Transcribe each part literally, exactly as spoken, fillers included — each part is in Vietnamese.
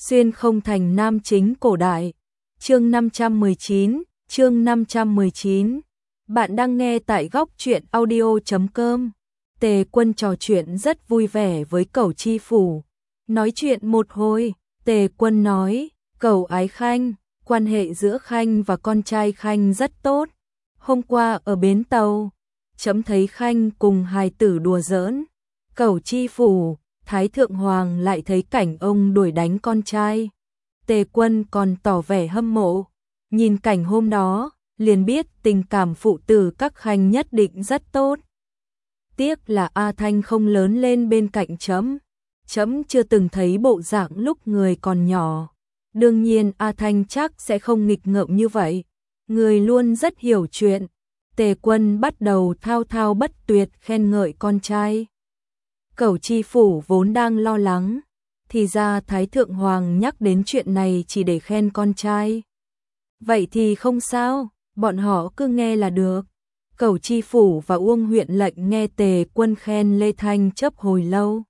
Xuyên không thành nam chính cổ đại. Chương năm trăm mười chín, chương năm trăm mười chín. Bạn đang nghe tại góc truyện audio chấm com. Tề Quân trò chuyện rất vui vẻ với Cẩu Chi Phủ. Nói chuyện một hồi, Tề Quân nói, Cẩu ái Khanh, quan hệ giữa Khanh và con trai Khanh rất tốt. Hôm qua ở bến tàu, chấm thấy Khanh cùng hài tử đùa giỡn. Cẩu Chi Phủ, Thái Thượng Hoàng lại thấy cảnh ông đuổi đánh con trai. Tề Quân còn tỏ vẻ hâm mộ. Nhìn cảnh hôm đó, liền biết tình cảm phụ tử các Khanh nhất định rất tốt. Tiếc là A Thanh không lớn lên bên cạnh chấm. Chấm chưa từng thấy bộ dạng lúc người còn nhỏ. Đương nhiên A Thanh chắc sẽ không nghịch ngợm như vậy. Người luôn rất hiểu chuyện. Tề Quân bắt đầu thao thao bất tuyệt khen ngợi con trai. Cẩu Chi Phủ vốn đang lo lắng, thì ra Thái Thượng Hoàng nhắc đến chuyện này chỉ để khen con trai. Vậy thì không sao, bọn họ cứ nghe là được. Cẩu Chi Phủ và Uông huyện lệnh nghe Tề Quân khen Lê Thanh Chấp hồi lâu.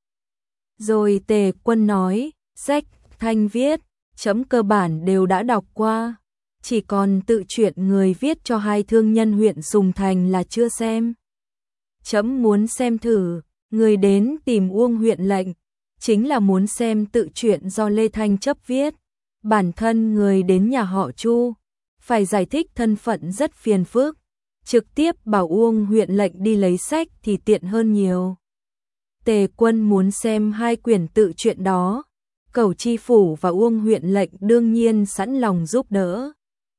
Rồi Tề Quân nói, sách Thanh viết, chấm cơ bản đều đã đọc qua. Chỉ còn tự truyện người viết cho hai thương nhân huyện Sùng Thành là chưa xem. Chấm muốn xem thử. Người đến tìm Uông huyện lệnh, chính là muốn xem tự truyện do Lê Thanh Chấp viết. Bản thân người đến nhà họ Chu, phải giải thích thân phận rất phiền phức. Trực tiếp bảo Uông huyện lệnh đi lấy sách thì tiện hơn nhiều. Tề Quân muốn xem hai quyển tự truyện đó. Cẩu Chi Phủ và Uông huyện lệnh đương nhiên sẵn lòng giúp đỡ.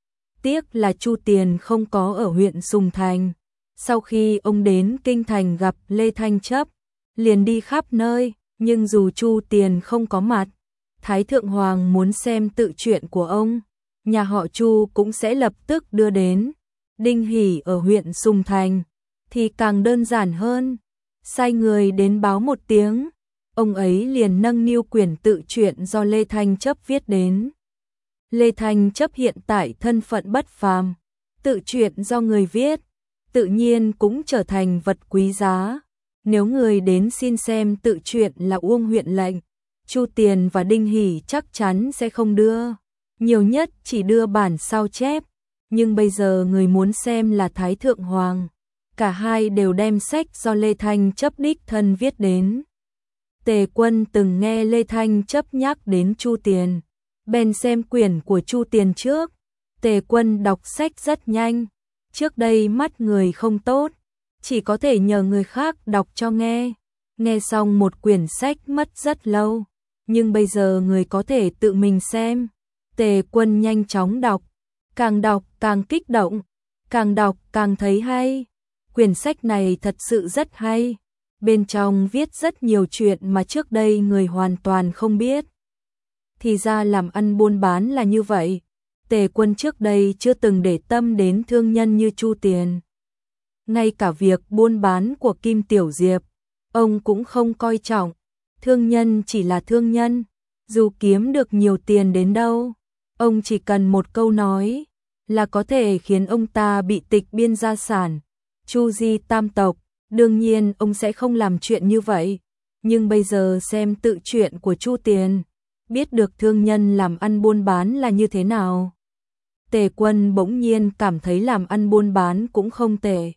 Tiếc là Chu Tiền không có ở huyện Sùng Thành. Sau khi ông đến Kinh Thành gặp Lê Thanh Chấp, liền đi khắp nơi, nhưng dù Chu Tiền không có mặt, Thái Thượng Hoàng muốn xem tự truyện của ông, nhà họ Chu cũng sẽ lập tức đưa đến. Đinh Hỷ ở huyện Sùng Thành thì càng đơn giản hơn, sai người đến báo một tiếng, ông ấy liền nâng niu quyển tự truyện do Lê Thanh Chấp viết đến. Lê Thanh Chấp hiện tại thân phận bất phàm, tự truyện do người viết, tự nhiên cũng trở thành vật quý giá. Nếu người đến xin xem tự truyện là Uông huyện lệnh, Chu Tiền và Đinh Hỷ chắc chắn sẽ không đưa, nhiều nhất chỉ đưa bản sao chép, nhưng bây giờ người muốn xem là Thái Thượng Hoàng, cả hai đều đem sách do Lê Thanh Chấp đích thân viết đến. Tề Quân từng nghe Lê Thanh Chấp nhắc đến Chu Tiền, bèn xem quyển của Chu Tiền trước. Tề Quân đọc sách rất nhanh, trước đây mắt người không tốt, chỉ có thể nhờ người khác đọc cho nghe. Nghe xong một quyển sách mất rất lâu, nhưng bây giờ người có thể tự mình xem. Tề Quân nhanh chóng đọc, càng đọc càng kích động, càng đọc càng thấy hay. Quyển sách này thật sự rất hay, bên trong viết rất nhiều chuyện mà trước đây người hoàn toàn không biết. Thì ra làm ăn buôn bán là như vậy. Tề Quân trước đây chưa từng để tâm đến thương nhân như Chu Tiền. Ngay cả việc buôn bán của Kim Tiểu Diệp, ông cũng không coi trọng. Thương nhân chỉ là thương nhân, dù kiếm được nhiều tiền đến đâu, ông chỉ cần một câu nói là có thể khiến ông ta bị tịch biên gia sản. Chu Di tam tộc, đương nhiên ông sẽ không làm chuyện như vậy. Nhưng bây giờ xem tự truyện của Chu Tiền, biết được thương nhân làm ăn buôn bán là như thế nào. Tề Quân bỗng nhiên cảm thấy làm ăn buôn bán cũng không tệ.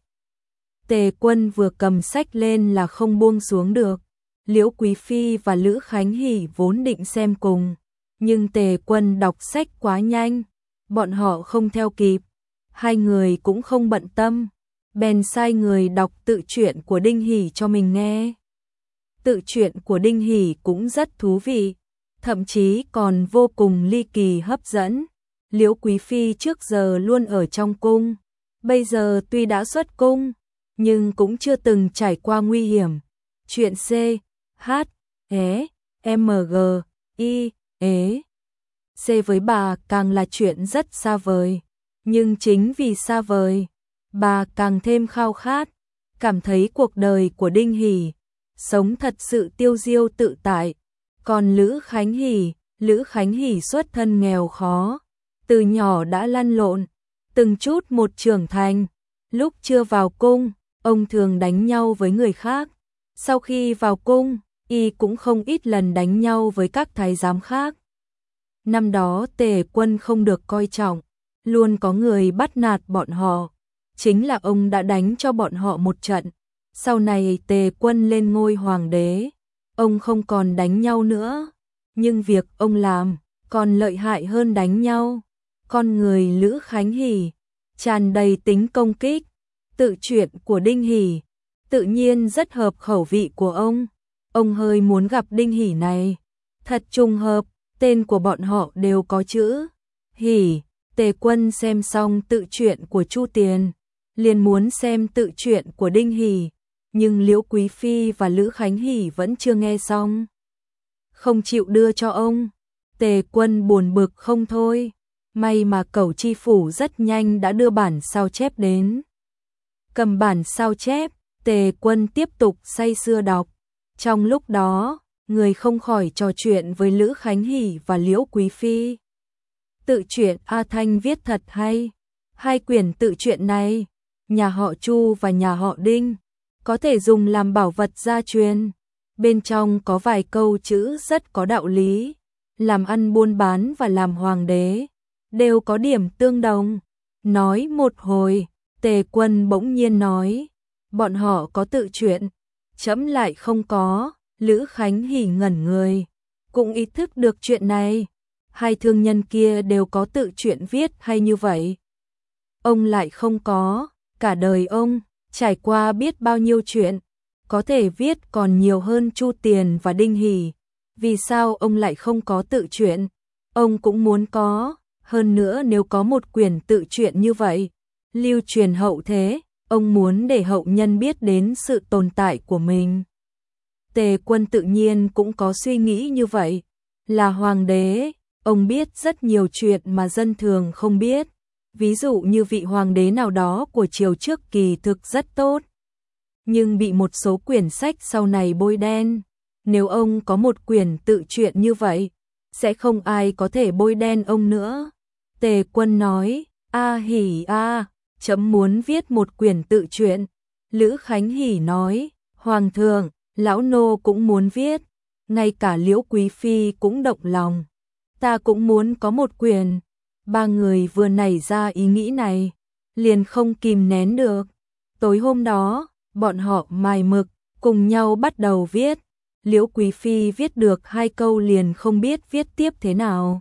Tề Quân vừa cầm sách lên là không buông xuống được. Liễu Quý Phi và Lữ Khánh Hỷ vốn định xem cùng, nhưng Tề Quân đọc sách quá nhanh, bọn họ không theo kịp. Hai người cũng không bận tâm, bèn sai người đọc tự truyện của Đinh Hỷ cho mình nghe. Tự truyện của Đinh Hỷ cũng rất thú vị, thậm chí còn vô cùng ly kỳ hấp dẫn. Liễu Quý Phi trước giờ luôn ở trong cung, bây giờ tuy đã xuất cung, nhưng cũng chưa từng trải qua nguy hiểm. Chuyện C, H, E, M, G, I, E, C với bà càng là chuyện rất xa vời. Nhưng chính vì xa vời, bà càng thêm khao khát, cảm thấy cuộc đời của Đinh Hỷ sống thật sự tiêu diêu tự tại. Còn Lữ Khánh Hỷ, Lữ Khánh Hỷ xuất thân nghèo khó, từ nhỏ đã lăn lộn, từng chút một trưởng thành. Lúc chưa vào cung, ông thường đánh nhau với người khác. Sau khi vào cung, y cũng không ít lần đánh nhau với các thái giám khác. Năm đó Tề Quân không được coi trọng, luôn có người bắt nạt bọn họ. Chính là ông đã đánh cho bọn họ một trận. Sau này Tề Quân lên ngôi hoàng đế, ông không còn đánh nhau nữa. Nhưng việc ông làm còn lợi hại hơn đánh nhau. Con người Lữ Khánh Hỷ tràn đầy tính công kích. Tự truyện của Đinh Hỷ tự nhiên rất hợp khẩu vị của ông. Ông hơi muốn gặp Đinh Hỷ này. Thật trùng hợp, tên của bọn họ đều có chữ Hỷ. Tề Quân xem xong tự truyện của Chu Tiền, liền muốn xem tự truyện của Đinh Hỷ, nhưng Liễu Quý Phi và Lữ Khánh Hỷ vẫn chưa nghe xong, không chịu đưa cho ông. Tề Quân buồn bực không thôi. May mà Cẩu Chi Phủ rất nhanh đã đưa bản sao chép đến. Cầm bản sao chép, Tề Quân tiếp tục say sưa đọc. Trong lúc đó, người không khỏi trò chuyện với Lữ Khánh Hỷ và Liễu Quý Phi. Tự truyện A Thanh viết thật hay. Hai quyển tự truyện này, nhà họ Chu và nhà họ Đinh, có thể dùng làm bảo vật gia truyền. Bên trong có vài câu chữ rất có đạo lý. Làm ăn buôn bán và làm hoàng đế đều có điểm tương đồng. Nói một hồi, Tề Quân bỗng nhiên nói, bọn họ có tự truyện, trẫm lại không có. Lữ Khánh Hỷ ngẩn người, cũng ý thức được chuyện này. Hai thương nhân kia đều có tự truyện viết hay như vậy, ông lại không có. Cả đời ông trải qua biết bao nhiêu chuyện, có thể viết còn nhiều hơn Chu Tiền và Đinh Hỷ. Vì sao ông lại không có tự truyện? Ông cũng muốn có. Hơn nữa nếu có một quyển tự truyện như vậy, lưu truyền hậu thế, ông muốn để hậu nhân biết đến sự tồn tại của mình. Tề Quân tự nhiên cũng có suy nghĩ như vậy. Là hoàng đế, ông biết rất nhiều chuyện mà dân thường không biết. Ví dụ như vị hoàng đế nào đó của triều trước kỳ thực rất tốt, nhưng bị một số quyển sách sau này bôi đen. Nếu ông có một quyển tự truyện như vậy, sẽ không ai có thể bôi đen ông nữa. Tề Quân nói, a hỉ a, chấm muốn viết một quyển tự truyện. Lữ Khánh Hỷ nói, hoàng thượng, lão nô cũng muốn viết. Ngay cả Liễu Quý Phi cũng động lòng. Ta cũng muốn có một quyển. Ba người vừa nảy ra ý nghĩ này, liền không kìm nén được. Tối hôm đó, bọn họ mài mực, cùng nhau bắt đầu viết. Liễu Quý Phi viết được hai câu liền không biết viết tiếp thế nào.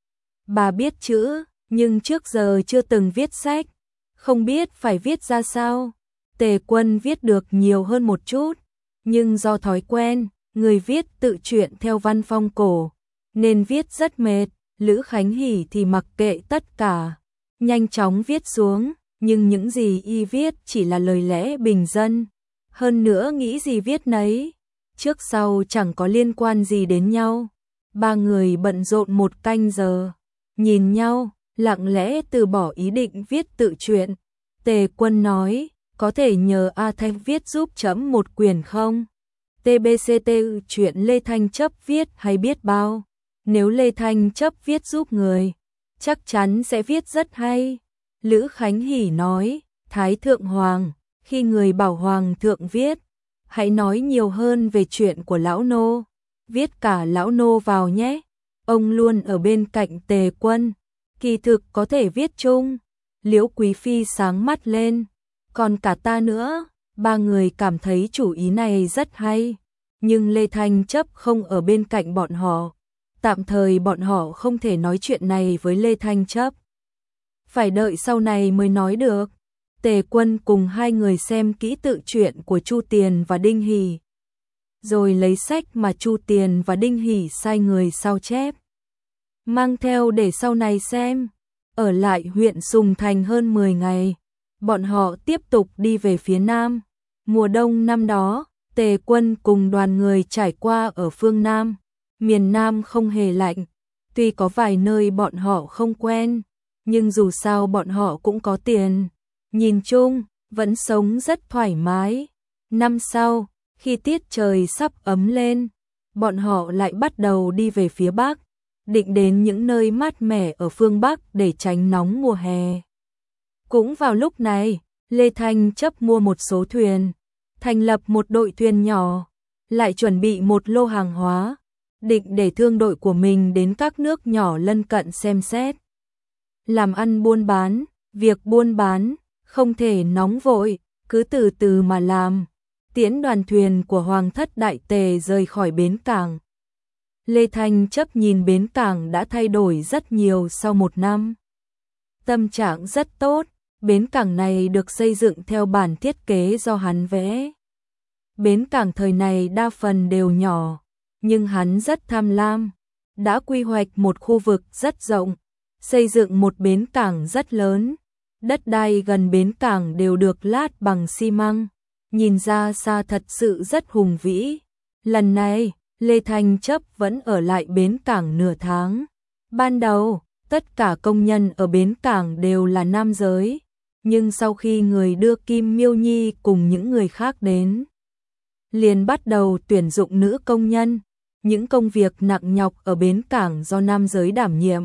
Bà biết chữ, nhưng trước giờ chưa từng viết sách, không biết phải viết ra sao. Tề Quân viết được nhiều hơn một chút, nhưng do thói quen, người viết tự truyện theo văn phong cổ, nên viết rất mệt. Lữ Khánh Hỷ thì mặc kệ tất cả, nhanh chóng viết xuống, nhưng những gì y viết chỉ là lời lẽ bình dân. Hơn nữa nghĩ gì viết nấy, trước sau chẳng có liên quan gì đến nhau. Ba người bận rộn một canh giờ, nhìn nhau, lặng lẽ từ bỏ ý định viết tự truyện. Tề Quân nói, có thể nhờ A Thanh viết giúp chấm một quyển không? tê bê xê tê chuyện Lê Thanh Chấp viết hay biết bao? Nếu Lê Thanh Chấp viết giúp người, chắc chắn sẽ viết rất hay. Lữ Khánh Hỷ nói, Thái Thượng Hoàng, khi người bảo Hoàng thượng viết, hãy nói nhiều hơn về chuyện của lão nô, viết cả lão nô vào nhé. Ông luôn ở bên cạnh Tề Quân, kỳ thực có thể viết chung. Liễu Quý Phi sáng mắt lên, còn cả ta nữa. Ba người cảm thấy chủ ý này rất hay, nhưng Lê Thanh Chấp không ở bên cạnh bọn họ. Tạm thời bọn họ không thể nói chuyện này với Lê Thanh Chấp, phải đợi sau này mới nói được. Tề Quân cùng hai người xem kỹ tự truyện của Chu Tiền và Đinh Hỷ, rồi lấy sách mà Chu Tiền và Đinh Hỷ sai người sao chép, mang theo để sau này xem. Ở lại huyện Sùng Thành hơn mười ngày, bọn họ tiếp tục đi về phía Nam. Mùa đông năm đó, Tề Quân cùng đoàn người trải qua ở phương Nam. Miền Nam không hề lạnh, tuy có vài nơi bọn họ không quen, nhưng dù sao bọn họ cũng có tiền. Nhìn chung, vẫn sống rất thoải mái. Năm sau, khi tiết trời sắp ấm lên, bọn họ lại bắt đầu đi về phía Bắc, định đến những nơi mát mẻ ở phương Bắc để tránh nóng mùa hè. Cũng vào lúc này, Lê Thanh Chấp mua một số thuyền, thành lập một đội thuyền nhỏ, lại chuẩn bị một lô hàng hóa, định để thương đội của mình đến các nước nhỏ lân cận xem xét. Làm ăn buôn bán, việc buôn bán, không thể nóng vội, cứ từ từ mà làm. Tiễn đoàn thuyền của Hoàng thất Đại Tề rời khỏi bến cảng. Lê Thanh Chấp nhìn bến cảng đã thay đổi rất nhiều sau một năm. Tâm trạng rất tốt, bến cảng này được xây dựng theo bản thiết kế do hắn vẽ. Bến cảng thời này đa phần đều nhỏ, nhưng hắn rất tham lam, đã quy hoạch một khu vực rất rộng, xây dựng một bến cảng rất lớn. Đất đai gần bến cảng đều được lát bằng xi măng, nhìn ra xa thật sự rất hùng vĩ. Lần này, Lê Thanh Chấp vẫn ở lại bến cảng nửa tháng. Ban đầu, tất cả công nhân ở bến cảng đều là nam giới, nhưng sau khi người đưa Kim Miêu Nhi cùng những người khác đến, liền bắt đầu tuyển dụng nữ công nhân. Những công việc nặng nhọc ở bến cảng do nam giới đảm nhiệm.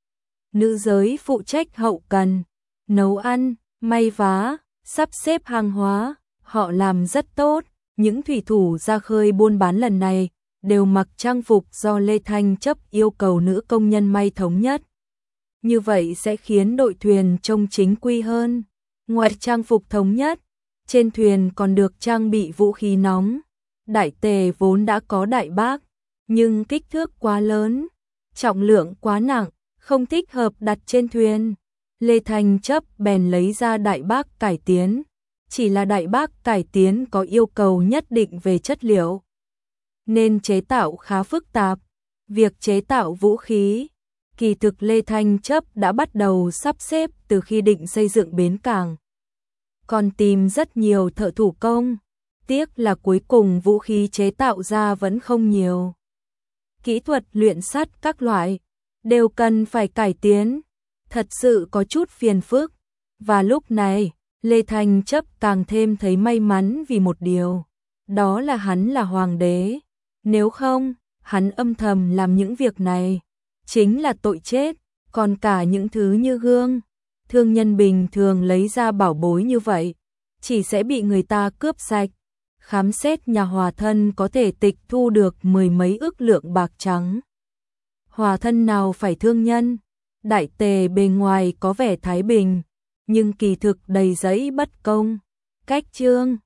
Nữ giới phụ trách hậu cần, nấu ăn, may vá, sắp xếp hàng hóa, họ làm rất tốt. Những thủy thủ ra khơi buôn bán lần này đều mặc trang phục do Lê Thanh Chấp yêu cầu nữ công nhân may thống nhất. Như vậy sẽ khiến đội thuyền trông chính quy hơn. Ngoài trang phục thống nhất, trên thuyền còn được trang bị vũ khí nóng. Đại Tề vốn đã có đại bác, nhưng kích thước quá lớn, trọng lượng quá nặng, không thích hợp đặt trên thuyền. Lê Thanh Chấp bèn lấy ra đại bác cải tiến. Chỉ là đại bác cải tiến có yêu cầu nhất định về chất liệu, nên chế tạo khá phức tạp. Việc chế tạo vũ khí, kỳ thực Lê Thanh Chấp đã bắt đầu sắp xếp từ khi định xây dựng bến cảng. Còn tìm rất nhiều thợ thủ công, tiếc là cuối cùng vũ khí chế tạo ra vẫn không nhiều. Kỹ thuật luyện sắt các loại đều cần phải cải tiến, thật sự có chút phiền phức. Và lúc này, Lê Thanh Chấp càng thêm thấy may mắn vì một điều, đó là hắn là hoàng đế. Nếu không, hắn âm thầm làm những việc này, chính là tội chết. Còn cả những thứ như gương, thương nhân bình thường lấy ra bảo bối như vậy, chỉ sẽ bị người ta cướp sạch. Khám xét nhà Hòa Thân có thể tịch thu được mười mấy ức lượng bạc trắng. Hòa Thân nào phải thương nhân, Đại Tề bề ngoài có vẻ thái bình, nhưng kỳ thực đầy giấy bất công. Cách chương